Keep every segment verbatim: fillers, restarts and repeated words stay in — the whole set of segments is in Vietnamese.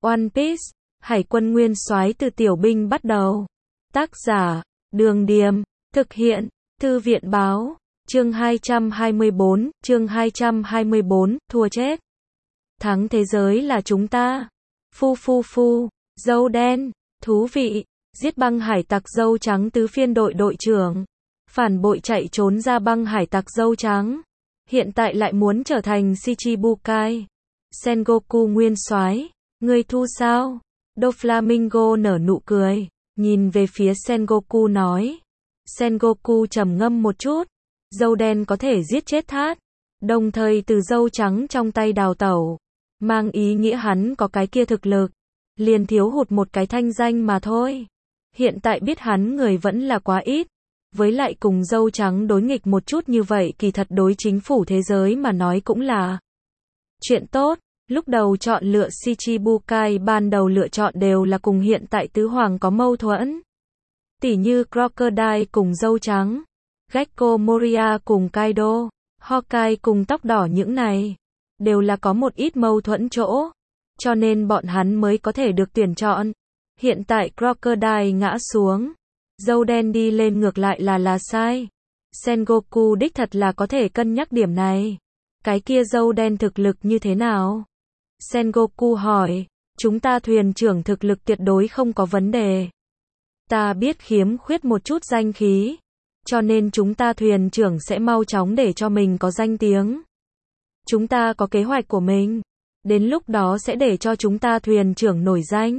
One Piece, Hải quân nguyên soái từ tiểu binh bắt đầu. Tác giả, Đường Điềm, thực hiện, Thư viện Báo, chương hai trăm hai mươi bốn, chương hai trăm hai mươi bốn, thua chết. Thắng thế giới là chúng ta. Phu phu phu, dâu đen, thú vị, giết băng hải tặc dâu trắng tứ phiên đội đội trưởng. Phản bội chạy trốn ra băng hải tặc dâu trắng. Hiện tại lại muốn trở thành Shichibukai. Sengoku nguyên soái, ngươi thu sao? Doflamingo nở nụ cười, nhìn về phía Sengoku nói. Sengoku trầm ngâm một chút. Dâu đen có thể giết chết thát, đồng thời từ dâu trắng trong tay đào tẩu, mang ý nghĩa hắn có cái kia thực lực, liền thiếu hụt một cái thanh danh mà thôi. Hiện tại biết hắn người vẫn là quá ít, với lại cùng dâu trắng đối nghịch một chút như vậy kỳ thật đối chính phủ thế giới mà nói cũng là chuyện tốt. Lúc đầu chọn lựa Shichibukai ban đầu lựa chọn đều là cùng hiện tại tứ hoàng có mâu thuẫn. Tỉ như Crocodile cùng dâu trắng, Gecko Moria cùng Kaido, Hawkeye cùng tóc đỏ, những này đều là có một ít mâu thuẫn chỗ, cho nên bọn hắn mới có thể được tuyển chọn. Hiện tại Crocodile ngã xuống, dâu đen đi lên ngược lại là là sai. Sengoku đích thật là có thể cân nhắc điểm này. Cái kia dâu đen thực lực như thế nào? Sengoku hỏi. Chúng ta thuyền trưởng thực lực tuyệt đối không có vấn đề. Ta biết khiếm khuyết một chút danh khí, cho nên chúng ta thuyền trưởng sẽ mau chóng để cho mình có danh tiếng. Chúng ta có kế hoạch của mình, đến lúc đó sẽ để cho chúng ta thuyền trưởng nổi danh.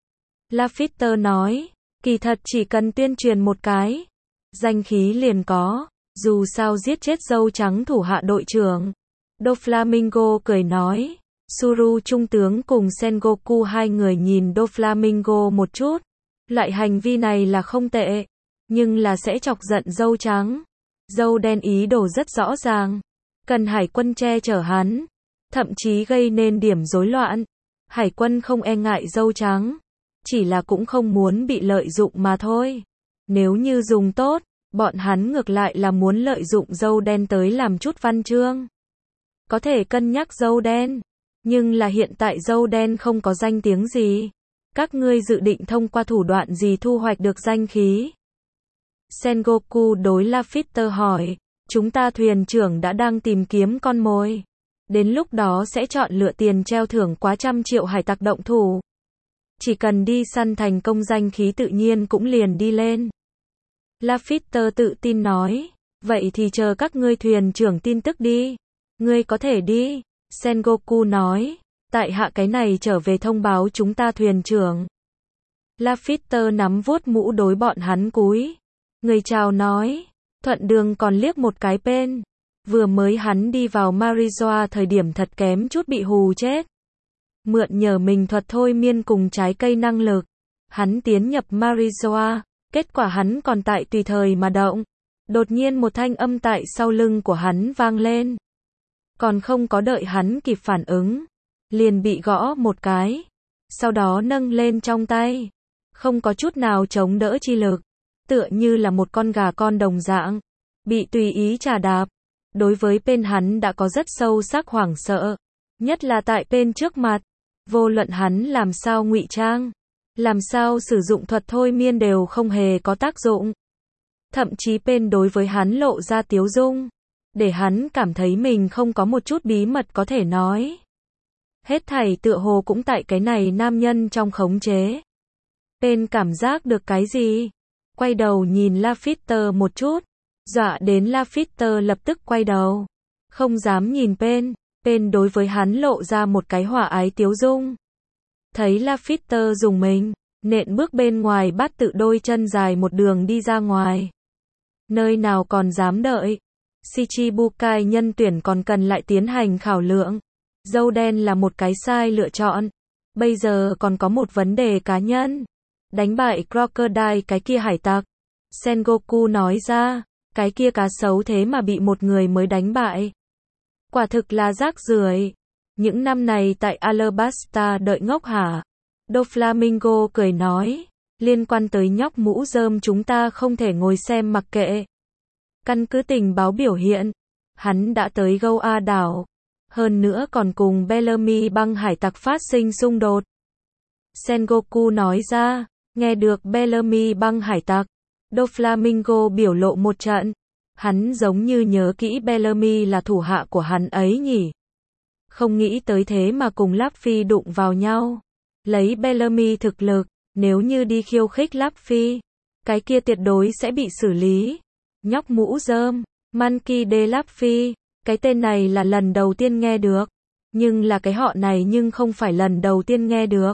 Lafitte nói, kỳ thật chỉ cần tuyên truyền một cái, danh khí liền có, dù sao giết chết dâu trắng thủ hạ đội trưởng. Doflamingo cười nói. Suru trung tướng cùng Sengoku hai người nhìn Doflamingo một chút. Loại hành vi này là không tệ, nhưng là sẽ chọc giận dâu trắng. Dâu đen ý đồ rất rõ ràng, cần hải quân che chở hắn, thậm chí gây nên điểm rối loạn. Hải quân không e ngại dâu trắng, chỉ là cũng không muốn bị lợi dụng mà thôi. Nếu như dùng tốt, bọn hắn ngược lại là muốn lợi dụng dâu đen tới làm chút văn chương. Có thể cân nhắc dâu đen, nhưng là hiện tại dâu đen không có danh tiếng gì. Các ngươi dự định thông qua thủ đoạn gì thu hoạch được danh khí? Sengoku đối Lafitte hỏi. Chúng ta thuyền trưởng đã đang tìm kiếm con mồi. Đến lúc đó sẽ chọn lựa tiền treo thưởng quá trăm triệu hải tặc động thủ. Chỉ cần đi săn thành công, danh khí tự nhiên cũng liền đi lên. Lafitte tự tin nói. Vậy thì chờ các ngươi thuyền trưởng tin tức đi. Ngươi có thể đi. Sengoku nói. Tại hạ cái này trở về thông báo chúng ta thuyền trưởng. Lafitte nắm vuốt mũ đối bọn hắn cúi. Người chào nói. Thuận đường còn liếc một cái bên. Vừa mới hắn đi vào Marijoa thời điểm thật kém chút bị hù chết. Mượn nhờ mình thuật thôi miên cùng trái cây năng lực, hắn tiến nhập Marijoa. Kết quả hắn còn tại tùy thời mà động. Đột nhiên một thanh âm tại sau lưng của hắn vang lên. Còn không có đợi hắn kịp phản ứng, liền bị gõ một cái, sau đó nâng lên trong tay, không có chút nào chống đỡ chi lực, tựa như là một con gà con đồng dạng, bị tùy ý chà đạp. Đối với bên hắn đã có rất sâu sắc hoảng sợ, nhất là tại bên trước mặt, vô luận hắn làm sao ngụy trang, làm sao sử dụng thuật thôi miên đều không hề có tác dụng. Thậm chí bên đối với hắn lộ ra tiếu dung, để hắn cảm thấy mình không có một chút bí mật có thể nói. Hết thảy tựa hồ cũng tại cái này nam nhân trong khống chế. Bên cảm giác được cái gì? Quay đầu nhìn Lafitte một chút, dọa đến Lafitte lập tức quay đầu, không dám nhìn bên. Bên đối với hắn lộ ra một cái hòa ái tiếu dung. Thấy Lafitte dùng mình, nện bước bên ngoài bắt tự đôi chân dài một đường đi ra ngoài. Nơi nào còn dám đợi. Shichibukai nhân tuyển còn cần lại tiến hành khảo lượng. Dâu đen là một cái sai lựa chọn. Bây giờ còn có một vấn đề cá nhân. Đánh bại Crocodile cái kia hải tặc. Sengoku nói ra, cái kia cá xấu thế mà bị một người mới đánh bại. Quả thực là rác rưởi. Những năm này tại Alabasta đợi ngốc hả? Doflamingo cười nói, liên quan tới nhóc mũ rơm chúng ta không thể ngồi xem mặc kệ. Căn cứ tình báo biểu hiện, hắn đã tới Goa đảo, hơn nữa còn cùng Bellamy băng hải tặc phát sinh xung đột. Sengoku nói ra. Nghe được Bellamy băng hải tặc, Doflamingo biểu lộ một trận. Hắn giống như nhớ kỹ Bellamy là thủ hạ của hắn ấy nhỉ. Không nghĩ tới thế mà cùng Luffy đụng vào nhau. Lấy Bellamy thực lực, nếu như đi khiêu khích Luffy, cái kia tuyệt đối sẽ bị xử lý. Nhóc mũ rơm, Monkey D. Luffy, cái tên này là lần đầu tiên nghe được. Nhưng là cái họ này nhưng không phải lần đầu tiên nghe được.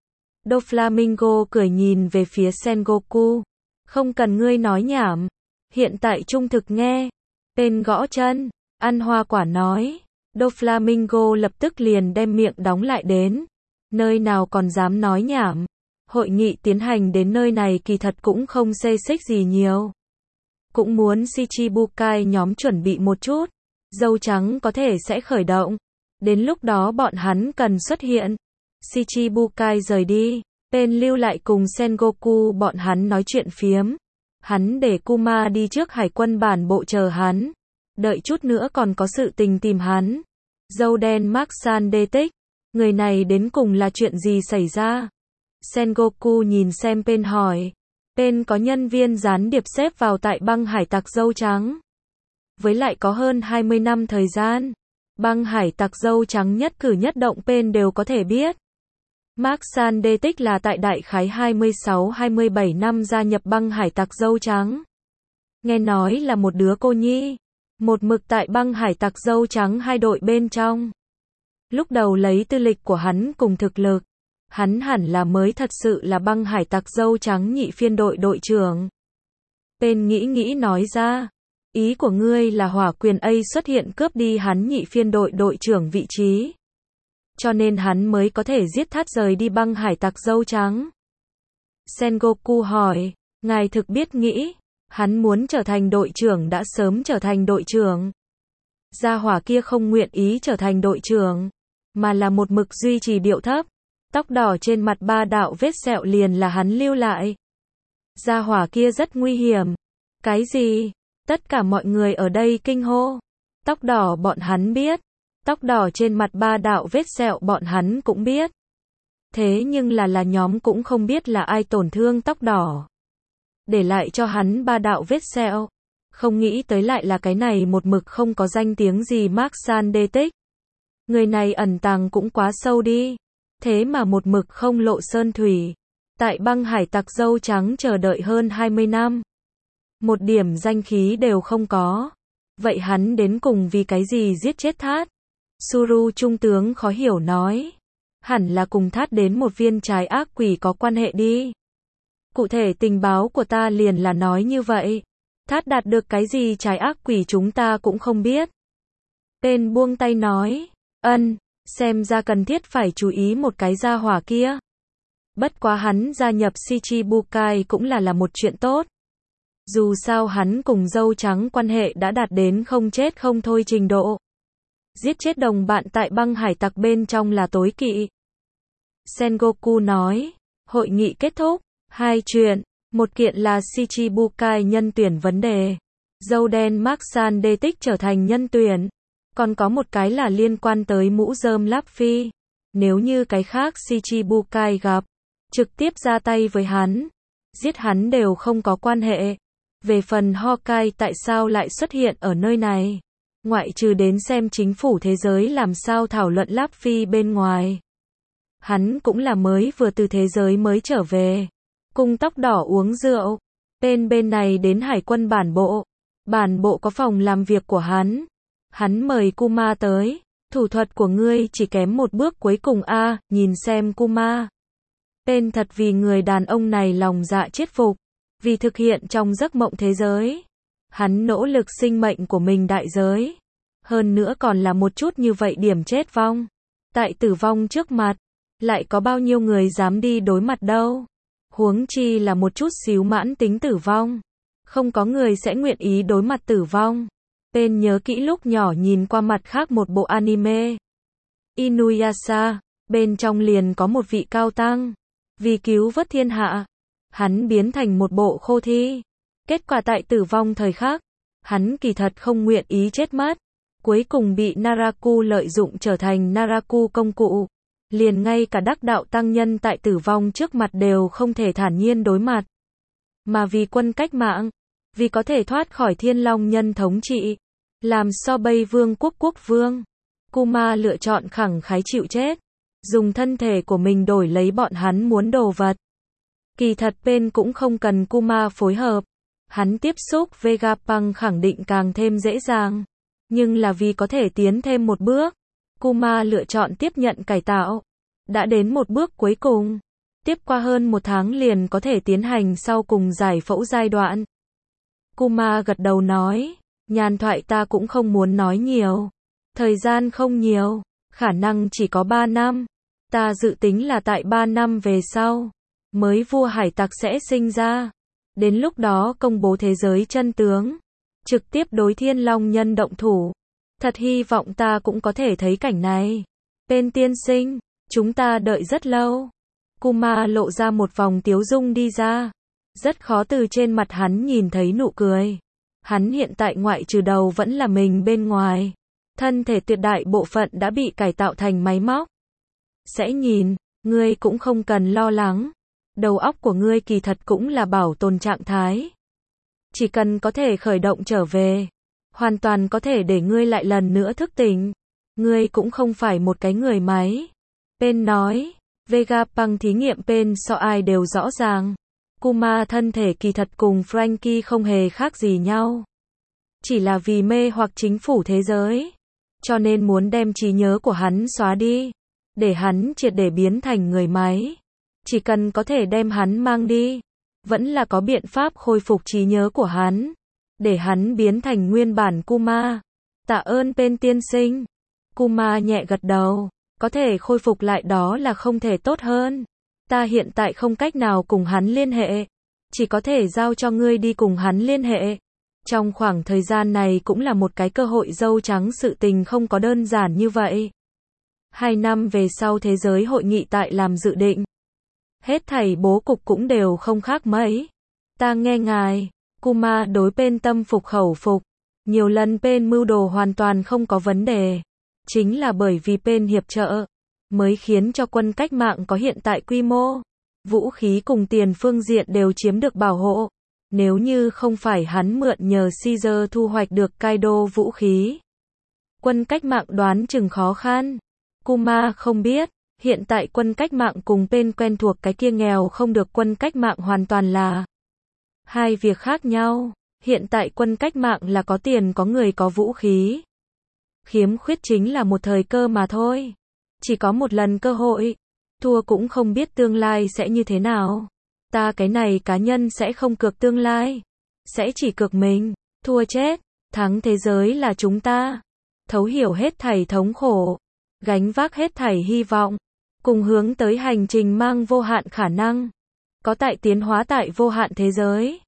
Doflamingo cười nhìn về phía Sengoku. Không cần ngươi nói nhảm. Hiện tại trung thực nghe. Tên gõ chân, ăn hoa quả nói. Doflamingo lập tức liền đem miệng đóng lại đến. Nơi nào còn dám nói nhảm. Hội nghị tiến hành đến nơi này kỳ thật cũng không xê xích gì nhiều. Cũng muốn Shichibukai nhóm chuẩn bị một chút. Dâu trắng có thể sẽ khởi động. Đến lúc đó bọn hắn cần xuất hiện. Shichibukai rời đi. Tên lưu lại cùng Sengoku bọn hắn nói chuyện phiếm. Hắn để Kuma đi trước hải quân bản bộ chờ hắn. Đợi chút nữa còn có sự tình tìm hắn. Dâu đen Mark San đê tích. Người này đến cùng là chuyện gì xảy ra? Sengoku nhìn xem Pen hỏi. Pen có nhân viên gián điệp xếp vào tại băng hải tặc dâu trắng. Với lại có hơn hai mươi năm thời gian. Băng hải tặc dâu trắng nhất cử nhất động Pen đều có thể biết. Mark San đê tích là tại đại khái hai mươi sáu hai mươi bảy năm gia nhập băng hải tặc dâu trắng. Nghe nói là một đứa cô nhi. Một mực tại băng hải tặc dâu trắng hai đội bên trong. Lúc đầu lấy tư lịch của hắn cùng thực lực. Hắn hẳn là mới thật sự là băng hải tặc dâu trắng nhị phiên đội đội trưởng. Pen nghĩ nghĩ nói ra. Ý của ngươi là hỏa quyền A xuất hiện cướp đi hắn nhị phiên đội đội trưởng vị trí. Cho nên hắn mới có thể giết thát rời đi băng hải tặc dâu trắng. Sengoku hỏi, ngài thực biết nghĩ, hắn muốn trở thành đội trưởng đã sớm trở thành đội trưởng. Gia hỏa kia không nguyện ý trở thành đội trưởng, mà là một mực duy trì điệu thấp. Tóc đỏ trên mặt ba đạo vết sẹo liền là hắn lưu lại. Gia hỏa kia rất nguy hiểm. Cái gì? Tất cả mọi người ở đây kinh hô. Tóc đỏ bọn hắn biết. Tóc đỏ trên mặt ba đạo vết sẹo bọn hắn cũng biết. Thế nhưng là là nhóm cũng không biết là ai tổn thương tóc đỏ. Để lại cho hắn ba đạo vết sẹo. Không nghĩ tới lại là cái này một mực không có danh tiếng gì Mark San đê tích. Người này ẩn tàng cũng quá sâu đi. Thế mà một mực không lộ sơn thủy. Tại băng hải tặc dâu trắng chờ đợi hơn hai mươi năm. Một điểm danh khí đều không có. Vậy hắn đến cùng vì cái gì giết chết Thát? Suru trung tướng khó hiểu nói. Hẳn là cùng Thát đến một viên trái ác quỷ có quan hệ đi. Cụ thể tình báo của ta liền là nói như vậy. Thát đạt được cái gì trái ác quỷ chúng ta cũng không biết. Tên buông tay nói. Ân, xem ra cần thiết phải chú ý một cái gia hỏa kia. Bất quá hắn gia nhập Shichibukai cũng là là một chuyện tốt. Dù sao hắn cùng dâu trắng quan hệ đã đạt đến không chết không thôi trình độ. Giết chết đồng bạn tại băng hải tặc bên trong là tối kỵ. Sengoku nói, hội nghị kết thúc, hai chuyện, một kiện là Shichibukai nhân tuyển vấn đề. Dâu đen Mark San đê tích trở thành nhân tuyển. Còn có một cái là liên quan tới mũ rơm Luffy. Nếu như cái khác Shichibukai gặp, trực tiếp ra tay với hắn, giết hắn đều không có quan hệ. Về phần Hawkeye tại sao lại xuất hiện ở nơi này? Ngoại trừ đến xem chính phủ thế giới làm sao thảo luận Luffy bên ngoài. Hắn cũng là mới vừa từ thế giới mới trở về. Cùng tóc đỏ uống rượu. Bên bên này đến hải quân bản bộ. Bản bộ có phòng làm việc của hắn. Hắn mời Kuma tới. Thủ thuật của ngươi chỉ kém một bước cuối cùng a à, nhìn xem Kuma. Tên thật vì người đàn ông này lòng dạ chết phục. Vì thực hiện trong giấc mộng thế giới. Hắn nỗ lực sinh mệnh của mình đại giới. Hơn nữa còn là một chút như vậy điểm chết vong. Tại tử vong trước mặt. Lại có bao nhiêu người dám đi đối mặt đâu. Huống chi là một chút xíu mãn tính tử vong. Không có người sẽ nguyện ý đối mặt tử vong. Tên nhớ kỹ lúc nhỏ nhìn qua mặt khác một bộ anime. Inuyasha. Bên trong liền có một vị cao tăng. Vì cứu vớt thiên hạ. Hắn biến thành một bộ khô thi. Kết quả tại tử vong thời khắc. Hắn kỳ thật không nguyện ý chết mất. Cuối cùng bị Naraku lợi dụng trở thành Naraku công cụ. liền ngay cả đắc đạo tăng nhân tại tử vong trước mặt đều không thể thản nhiên đối mặt. Mà vì quân cách mạng, vì có thể thoát khỏi Thiên Long Nhân thống trị, làm so bây vương quốc quốc vương, Kuma lựa chọn khẳng khái chịu chết, dùng thân thể của mình đổi lấy bọn hắn muốn đồ vật. Kỳ thật Pain cũng không cần Kuma phối hợp, hắn tiếp xúc Vegapunk khẳng định càng thêm dễ dàng, nhưng là vì có thể tiến thêm một bước, Kuma lựa chọn tiếp nhận cải tạo. Đã đến một bước cuối cùng, tiếp qua hơn một tháng liền có thể tiến hành sau cùng giải phẫu giai đoạn. Kuma gật đầu nói, nhàn thoại ta cũng không muốn nói nhiều. Thời gian không nhiều, khả năng chỉ có ba năm. Ta dự tính là tại ba năm về sau, mới vua hải tặc sẽ sinh ra. Đến lúc đó công bố thế giới chân tướng, trực tiếp đối Thiên Long Nhân động thủ. Thật hy vọng ta cũng có thể thấy cảnh này. Pain tiên sinh, chúng ta đợi rất lâu. Kuma lộ ra một vòng tiếu dung đi ra. Rất khó từ trên mặt hắn nhìn thấy nụ cười. Hắn hiện tại ngoại trừ đầu vẫn là mình bên ngoài. Thân thể tuyệt đại bộ phận đã bị cải tạo thành máy móc. Sẽ nhìn, ngươi cũng không cần lo lắng. Đầu óc của ngươi kỳ thật cũng là bảo tồn trạng thái. Chỉ cần có thể khởi động trở về, hoàn toàn có thể để ngươi lại lần nữa thức tỉnh. Ngươi cũng không phải một cái người máy. Pain nói, Vegapunk thí nghiệm Pain so ai đều rõ ràng. Kuma thân thể kỳ thật cùng Franky không hề khác gì nhau. Chỉ là vì mê hoặc chính phủ thế giới, cho nên muốn đem trí nhớ của hắn xóa đi, để hắn triệt để biến thành người máy. Chỉ cần có thể đem hắn mang đi, vẫn là có biện pháp khôi phục trí nhớ của hắn, để hắn biến thành nguyên bản Kuma. Tạ ơn Pain tiên sinh. Kuma nhẹ gật đầu, có thể khôi phục lại đó là không thể tốt hơn. Ta hiện tại không cách nào cùng hắn liên hệ, chỉ có thể giao cho ngươi đi cùng hắn liên hệ. Trong khoảng thời gian này cũng là một cái cơ hội dâu trắng, sự tình không có đơn giản như vậy. Hai năm về sau thế giới hội nghị tại làm dự định. Hết thảy bố cục cũng đều không khác mấy. Ta nghe ngài. Kuma đối Pain tâm phục khẩu phục. Nhiều lần Pain mưu đồ hoàn toàn không có vấn đề. Chính là bởi vì Pain hiệp trợ, mới khiến cho quân cách mạng có hiện tại quy mô. Vũ khí cùng tiền phương diện đều chiếm được bảo hộ. Nếu như không phải hắn mượn nhờ Caesar thu hoạch được Kaido vũ khí, quân cách mạng đoán chừng khó khăn. Kuma không biết, hiện tại quân cách mạng cùng Pain quen thuộc cái kia nghèo không được quân cách mạng hoàn toàn là hai việc khác nhau. Hiện tại quân cách mạng là có tiền có người có vũ khí. Khiếm khuyết chính là một thời cơ mà thôi. Chỉ có một lần cơ hội. Thua cũng không biết tương lai sẽ như thế nào. Ta cái này cá nhân sẽ không cược tương lai. Sẽ chỉ cược mình. Thua chết. Thắng thế giới là chúng ta. Thấu hiểu hết thảy thống khổ. Gánh vác hết thảy hy vọng. Cùng hướng tới hành trình mang vô hạn khả năng. Có tại tiến hóa tại vô hạn thế giới.